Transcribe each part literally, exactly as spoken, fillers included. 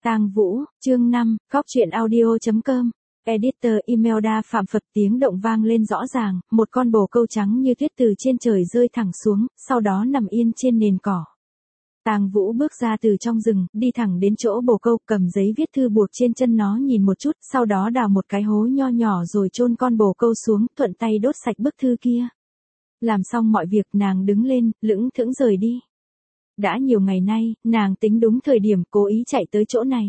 Tang Vũ, chương năm, Cóc truyện audio chấm com. Editor email đa Phạm Phật tiếng động vang lên rõ ràng, một con bồ câu trắng như tuyết từ trên trời rơi thẳng xuống, sau đó nằm yên trên nền cỏ. Tang Vũ bước ra từ trong rừng, đi thẳng đến chỗ bồ câu, cầm giấy viết thư buộc trên chân nó nhìn một chút, sau đó đào một cái hố nho nhỏ rồi chôn con bồ câu xuống, thuận tay đốt sạch bức thư kia. Làm xong mọi việc, nàng đứng lên, lững thững rời đi. Đã nhiều ngày nay, nàng tính đúng thời điểm cố ý chạy tới chỗ này.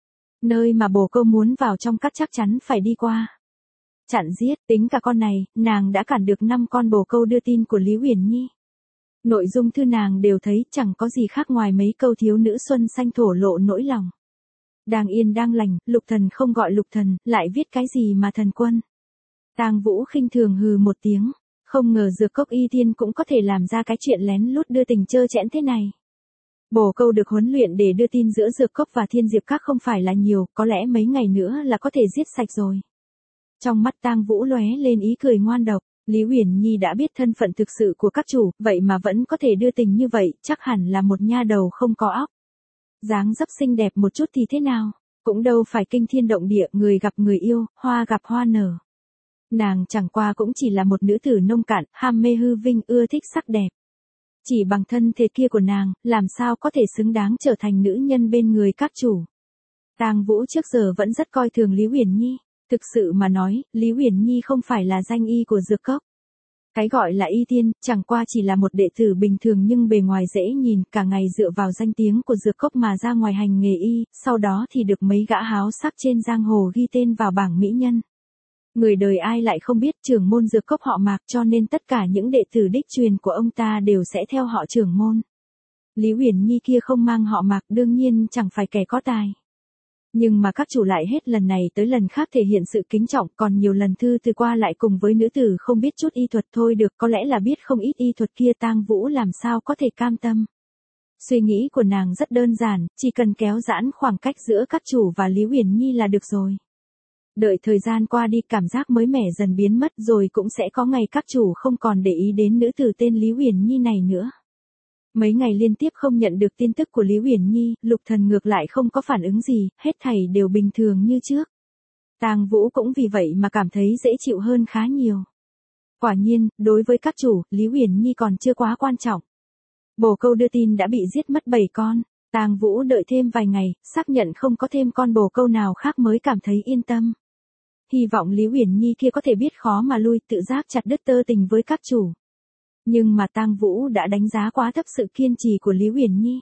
Nơi mà bồ câu muốn vào trong cắt chắc chắn phải đi qua. Chặn giết, tính cả con này, nàng đã cản được năm con bồ câu đưa tin của Lý Uyển Nhi. Nội dung thư nàng đều thấy chẳng có gì khác ngoài mấy câu thiếu nữ xuân xanh thổ lộ nỗi lòng. Đang yên đang lành, Lục Thần không gọi Lục Thần, lại viết cái gì mà thần quân. Tang Vũ khinh thường hừ một tiếng. Không ngờ Dược Cốc Y Tiên cũng có thể làm ra cái chuyện lén lút đưa tình trơ trẽn thế này. Bồ câu được huấn luyện để đưa tin giữa Dược Cốc và Thiên Diệp Các không phải là nhiều, có lẽ mấy ngày nữa là có thể giết sạch rồi. Trong mắt Tang Vũ lóe lên ý cười ngoan độc, Lý Uyển Nhi đã biết thân phận thực sự của các chủ, vậy mà vẫn có thể đưa tình như vậy, chắc hẳn là một nha đầu không có óc. Dáng dấp xinh đẹp một chút thì thế nào, cũng đâu phải kinh thiên động địa, người gặp người yêu, hoa gặp hoa nở. Nàng chẳng qua cũng chỉ là một nữ tử nông cạn, ham mê hư vinh, ưa thích sắc đẹp. Chỉ bằng thân thể kia của nàng, làm sao có thể xứng đáng trở thành nữ nhân bên người các chủ. Tang Vũ trước giờ vẫn rất coi thường Lý Uyển Nhi. Thực sự mà nói, Lý Uyển Nhi không phải là danh y của Dược Cốc. Cái gọi là y tiên, chẳng qua chỉ là một đệ tử bình thường nhưng bề ngoài dễ nhìn, cả ngày dựa vào danh tiếng của Dược Cốc mà ra ngoài hành nghề y, sau đó thì được mấy gã háo sắc trên giang hồ ghi tên vào bảng mỹ nhân. Người đời ai lại không biết trưởng môn Dược Cốc họ Mạc, cho nên tất cả những đệ tử đích truyền của ông ta đều sẽ theo họ trưởng môn. Lý Uyển Nhi kia không mang họ Mạc, đương nhiên chẳng phải kẻ có tài. Nhưng mà các chủ lại hết lần này tới lần khác thể hiện sự kính trọng, còn nhiều lần thư từ qua lại cùng với nữ tử không biết chút y thuật thôi được, có lẽ là biết không ít y thuật kia. Tang Vũ làm sao có thể cam tâm. Suy nghĩ của nàng rất đơn giản, chỉ cần kéo giãn khoảng cách giữa các chủ và Lý Uyển Nhi là được rồi. Đợi thời gian qua đi, cảm giác mới mẻ dần biến mất, rồi cũng sẽ có ngày các chủ không còn để ý đến nữ tử tên Lý Uyển Nhi này nữa. Mấy ngày liên tiếp không nhận được tin tức của Lý Uyển Nhi, Lục Thần ngược lại không có phản ứng gì, hết thảy đều bình thường như trước. Tang Vũ cũng vì vậy mà cảm thấy dễ chịu hơn khá nhiều. Quả nhiên, đối với các chủ, Lý Uyển Nhi còn chưa quá quan trọng. Bồ câu đưa tin đã bị giết mất bảy con. Tang Vũ đợi thêm vài ngày, xác nhận không có thêm con bồ câu nào khác mới cảm thấy yên tâm. Hy vọng Lý Uyển Nhi kia có thể biết khó mà lui, tự giác chặt đứt tơ tình với các chủ. Nhưng mà Tang Vũ đã đánh giá quá thấp sự kiên trì của Lý Uyển Nhi.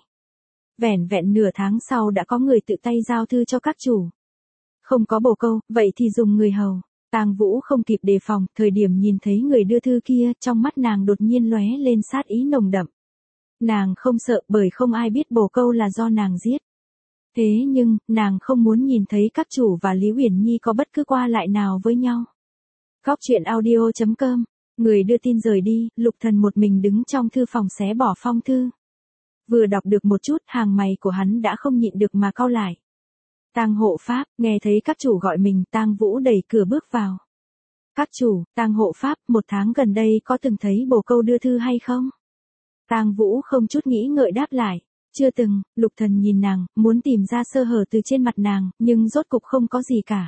Vẻn vẹn nửa tháng sau đã có người tự tay giao thư cho các chủ. Không có bồ câu, vậy thì dùng người hầu. Tang Vũ không kịp đề phòng, thời điểm nhìn thấy người đưa thư kia, trong mắt nàng đột nhiên lóe lên sát ý nồng đậm. Nàng không sợ, bởi không ai biết bồ câu là do nàng giết. Thế nhưng, nàng không muốn nhìn thấy các chủ và Lý Uyển Nhi có bất cứ qua lại nào với nhau. Cóc truyện audio chấm com. Người đưa tin rời đi, Lục Thần một mình đứng trong thư phòng xé bỏ phong thư. Vừa đọc được một chút, hàng mày của hắn đã không nhịn được mà cau lại. Tang hộ pháp, nghe thấy các chủ gọi mình, Tang Vũ đẩy cửa bước vào. Các chủ, Tang hộ pháp, một tháng gần đây có từng thấy bồ câu đưa thư hay không? Tang Vũ không chút nghĩ ngợi đáp lại. Chưa từng. Lục Thần nhìn nàng, muốn tìm ra sơ hở từ trên mặt nàng, nhưng rốt cục không có gì cả.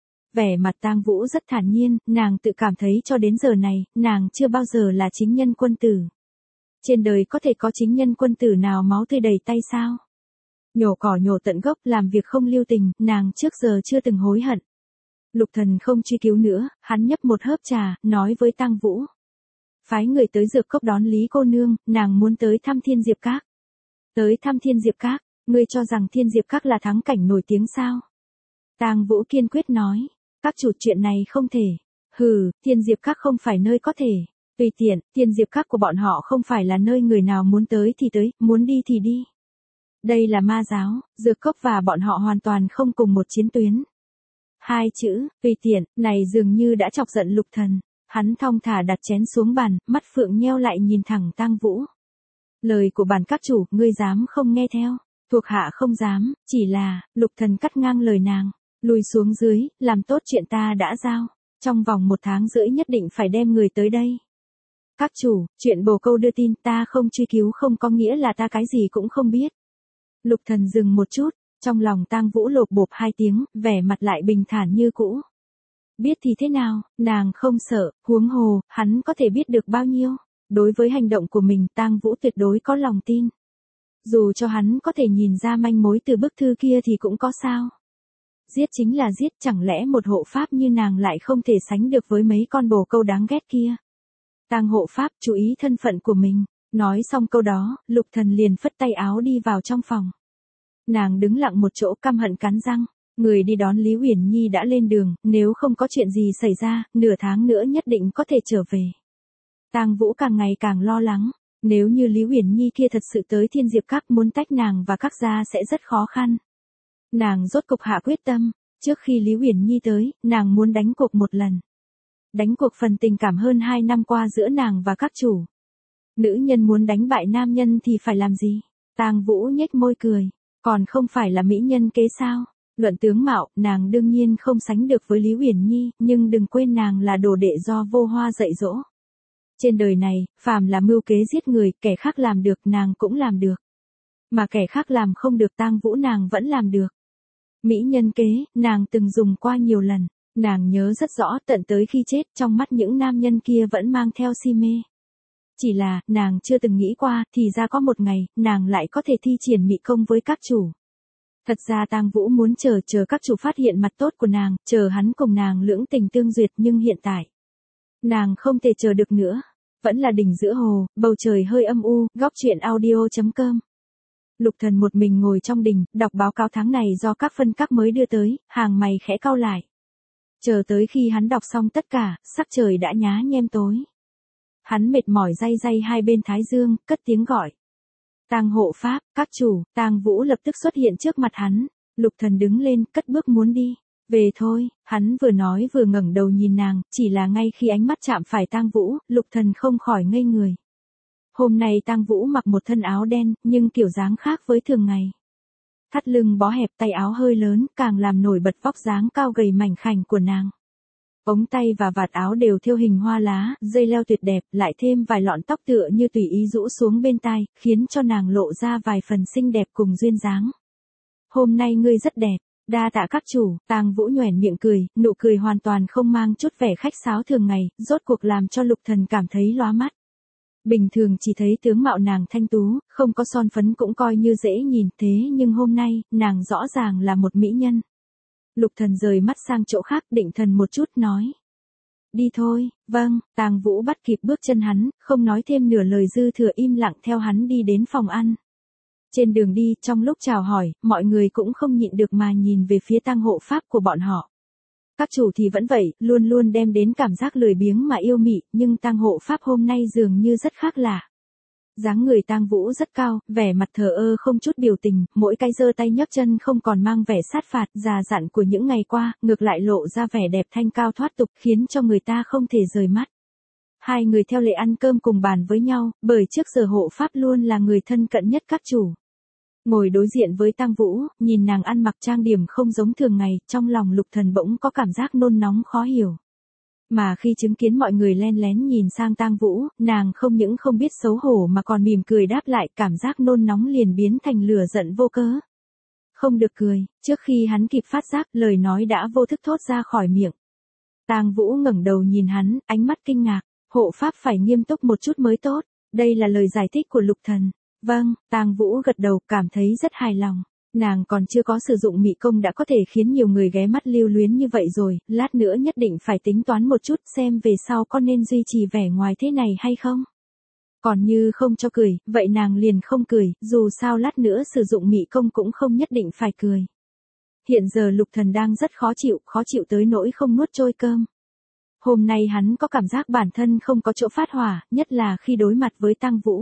Vẻ mặt Tang Vũ rất thản nhiên, nàng tự cảm thấy cho đến giờ này, nàng chưa bao giờ là chính nhân quân tử. Trên đời có thể có chính nhân quân tử nào máu tươi đầy tay sao? Nhổ cỏ nhổ tận gốc, làm việc không lưu tình, nàng trước giờ chưa từng hối hận. Lục Thần không truy cứu nữa, hắn nhấp một hớp trà, nói với Tang Vũ. Phái người tới Dược Cốc đón Lý cô nương, nàng muốn tới thăm Thiên Diệp Các. Tới thăm Thiên Diệp Các, ngươi cho rằng Thiên Diệp Các là thắng cảnh nổi tiếng sao? Tang Vũ kiên quyết nói. Các chủ, chuyện này không thể. Hừ, Thiên Diệp Các không phải nơi có thể. Tùy tiện, Thiên Diệp Các của bọn họ không phải là nơi người nào muốn tới thì tới, muốn đi thì đi. Đây là ma giáo, Dược Cốc và bọn họ hoàn toàn không cùng một chiến tuyến. Hai chữ, tùy tiện, này dường như đã chọc giận Lục Thần. Hắn thong thả đặt chén xuống bàn, mắt phượng nheo lại nhìn thẳng Tang Vũ. Lời của bản các chủ, ngươi dám không nghe theo? Thuộc hạ không dám, chỉ là, Lục Thần cắt ngang lời nàng. Lùi xuống dưới, làm tốt chuyện ta đã giao. Trong vòng một tháng rưỡi nhất định phải đem người tới đây. Các chủ, chuyện bồ câu đưa tin ta không truy cứu không có nghĩa là ta cái gì cũng không biết. Lục Thần dừng một chút, Trong lòng Tang Vũ lộp bộp hai tiếng, vẻ mặt lại bình thản như cũ. Biết thì thế nào, nàng không sợ, huống hồ, hắn có thể biết được bao nhiêu. Đối với hành động của mình, Tang Vũ tuyệt đối có lòng tin. Dù cho hắn có thể nhìn ra manh mối từ bức thư kia thì cũng có sao. Giết chính là giết, chẳng lẽ một hộ pháp như nàng lại không thể sánh được với mấy con bồ câu đáng ghét kia. Tang hộ pháp chú ý thân phận của mình. Nói xong câu đó, Lục Thần liền phất tay áo đi vào trong phòng. Nàng đứng lặng một chỗ căm hận cắn răng. Người đi đón Lý Uyển Nhi đã lên đường, nếu không có chuyện gì xảy ra, nửa tháng nữa nhất định có thể trở về. Tang Vũ càng ngày càng lo lắng. Nếu như Lý Uyển Nhi kia thật sự tới Thiên Diệp Các muốn tách nàng và các gia sẽ rất khó khăn. Nàng rốt cục hạ quyết tâm. Trước khi Lý Uyển Nhi tới, nàng muốn đánh cuộc một lần. Đánh cuộc phần tình cảm hơn hai năm qua giữa nàng và các chủ. Nữ nhân muốn đánh bại nam nhân thì phải làm gì? Tang Vũ nhếch môi cười. Còn không phải là mỹ nhân kế sao? Luận tướng mạo, nàng đương nhiên không sánh được với Lý Uyển Nhi, nhưng đừng quên nàng là đồ đệ do Vô Hoa dạy dỗ. Trên đời này, phàm là mưu kế giết người, kẻ khác làm được nàng cũng làm được. Mà kẻ khác làm không được Tang Vũ nàng vẫn làm được. Mỹ nhân kế, nàng từng dùng qua nhiều lần. Nàng nhớ rất rõ tận tới khi chết trong mắt những nam nhân kia vẫn mang theo si mê. Chỉ là, nàng chưa từng nghĩ qua, thì ra có một ngày, nàng lại có thể thi triển mị công với các chủ. Thật ra Tang Vũ muốn chờ chờ các chủ phát hiện mặt tốt của nàng, chờ hắn cùng nàng lưỡng tình tương duyệt nhưng hiện tại. Nàng không thể chờ được nữa. Vẫn là đỉnh giữa hồ, bầu trời hơi âm u, góc truyện audio chấm com. Lục Thần một mình ngồi trong đình, đọc báo cáo tháng này do các phân các mới đưa tới, hàng mày khẽ cau lại. Chờ tới khi hắn đọc xong tất cả, sắc trời đã nhá nhem tối. Hắn mệt mỏi day day hai bên thái dương, cất tiếng gọi. Tang hộ pháp, các chủ, Tang Vũ lập tức xuất hiện trước mặt hắn. Lục Thần đứng lên, cất bước muốn đi. Về thôi, hắn vừa nói vừa ngẩng đầu nhìn nàng, chỉ là ngay khi ánh mắt chạm phải Tang Vũ, Lục Thần không khỏi ngây người. Hôm nay Tang Vũ mặc một thân áo đen, nhưng kiểu dáng khác với thường ngày. Thắt lưng bó hẹp, tay áo hơi lớn, càng làm nổi bật vóc dáng cao gầy mảnh khảnh của nàng. Ống tay và vạt áo đều thêu hình hoa lá, dây leo tuyệt đẹp, lại thêm vài lọn tóc tựa như tùy ý rũ xuống bên tai, khiến cho nàng lộ ra vài phần xinh đẹp cùng duyên dáng. Hôm nay ngươi rất đẹp, đa tạ các chủ. Tang Vũ nhoẻn miệng cười, nụ cười hoàn toàn không mang chút vẻ khách sáo thường ngày, rốt cuộc làm cho Lục Thần cảm thấy lóa mắt. Bình thường chỉ thấy tướng mạo nàng thanh tú, không có son phấn cũng coi như dễ nhìn, thế nhưng hôm nay, nàng rõ ràng là một mỹ nhân. Lục Thần rời mắt sang chỗ khác, định thần một chút nói. Đi thôi. Vâng. Tang Vũ bắt kịp bước chân hắn, không nói thêm nửa lời dư thừa im lặng theo hắn đi đến phòng ăn. Trên đường đi, trong lúc chào hỏi, mọi người cũng không nhịn được mà nhìn về phía Tang hộ pháp của bọn họ. Các chủ thì vẫn vậy, luôn luôn đem đến cảm giác lười biếng mà yêu mị, nhưng Tang hộ pháp hôm nay dường như rất khác lạ. Dáng người Tang Vũ rất cao, vẻ mặt thờ ơ không chút biểu tình, mỗi cái giơ tay nhấc chân không còn mang vẻ sát phạt, già dặn của những ngày qua, ngược lại lộ ra vẻ đẹp thanh cao thoát tục, khiến cho người ta không thể rời mắt. Hai người theo lệ ăn cơm cùng bàn với nhau, bởi trước giờ hộ pháp luôn là người thân cận nhất các chủ. Ngồi đối diện với Tang Vũ, nhìn nàng ăn mặc trang điểm không giống thường ngày, trong lòng Lục Thần bỗng có cảm giác nôn nóng khó hiểu. Mà khi chứng kiến mọi người len lén nhìn sang Tang Vũ, nàng không những không biết xấu hổ mà còn mỉm cười đáp lại, cảm giác nôn nóng liền biến thành lửa giận vô cớ. Không được cười, trước khi hắn kịp phát giác, lời nói đã vô thức thốt ra khỏi miệng. Tang Vũ ngẩng đầu nhìn hắn, ánh mắt kinh ngạc, hộ pháp phải nghiêm túc một chút mới tốt, đây là lời giải thích của Lục Thần. Vâng. Tang Vũ gật đầu, cảm thấy rất hài lòng. Nàng còn chưa có sử dụng mị công đã có thể khiến nhiều người ghé mắt lưu luyến như vậy rồi, lát nữa nhất định phải tính toán một chút xem về sau có nên duy trì vẻ ngoài thế này hay không. Còn như không cho cười, vậy nàng liền không cười, dù sao lát nữa sử dụng mị công cũng không nhất định phải cười. Hiện giờ Lục Thần đang rất khó chịu, khó chịu tới nỗi không nuốt trôi cơm. Hôm nay hắn có cảm giác bản thân không có chỗ phát hỏa, nhất là khi đối mặt với Tang Vũ.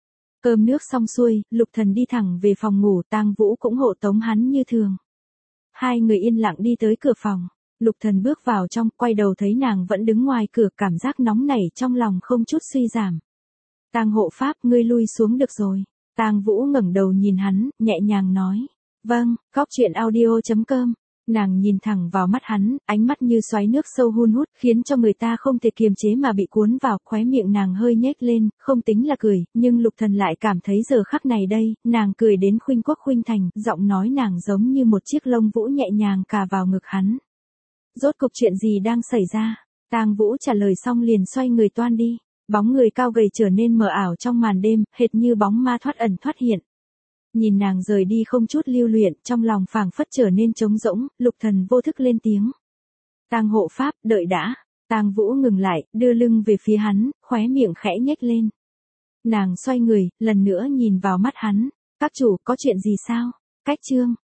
Cơm nước xong xuôi, Lục Thần đi thẳng về phòng ngủ, Tang Vũ cũng hộ tống hắn như thường. Hai người yên lặng đi tới cửa phòng. Lục Thần bước vào trong, quay đầu thấy nàng vẫn đứng ngoài cửa, cảm giác nóng nảy trong lòng không chút suy giảm. Tang hộ pháp, ngươi lui xuống được rồi. Tang Vũ ngẩng đầu nhìn hắn, nhẹ nhàng nói. Vâng. Góc truyện audio chấm com Nàng nhìn thẳng vào mắt hắn, ánh mắt như xoáy nước sâu hun hút, khiến cho người ta không thể kiềm chế mà bị cuốn vào, khóe miệng nàng hơi nhếch lên, không tính là cười, nhưng Lục Thần lại cảm thấy giờ khắc này đây, nàng cười đến khuynh quốc khuynh thành, giọng nói nàng giống như một chiếc lông vũ nhẹ nhàng cà vào ngực hắn. Rốt cục chuyện gì đang xảy ra? Tang Vũ trả lời xong liền xoay người toan đi, bóng người cao gầy trở nên mờ ảo trong màn đêm, hệt như bóng ma thoát ẩn thoát hiện. Nhìn nàng rời đi không chút lưu luyện, trong lòng phảng phất trở nên trống rỗng, Lục Thần vô thức lên tiếng. Tang hộ pháp, đợi đã. Tang Vũ ngừng lại, đưa lưng về phía hắn, khóe miệng khẽ nhếch lên. Nàng xoay người, lần nữa nhìn vào mắt hắn. Các chủ, có chuyện gì sao? Cách chương.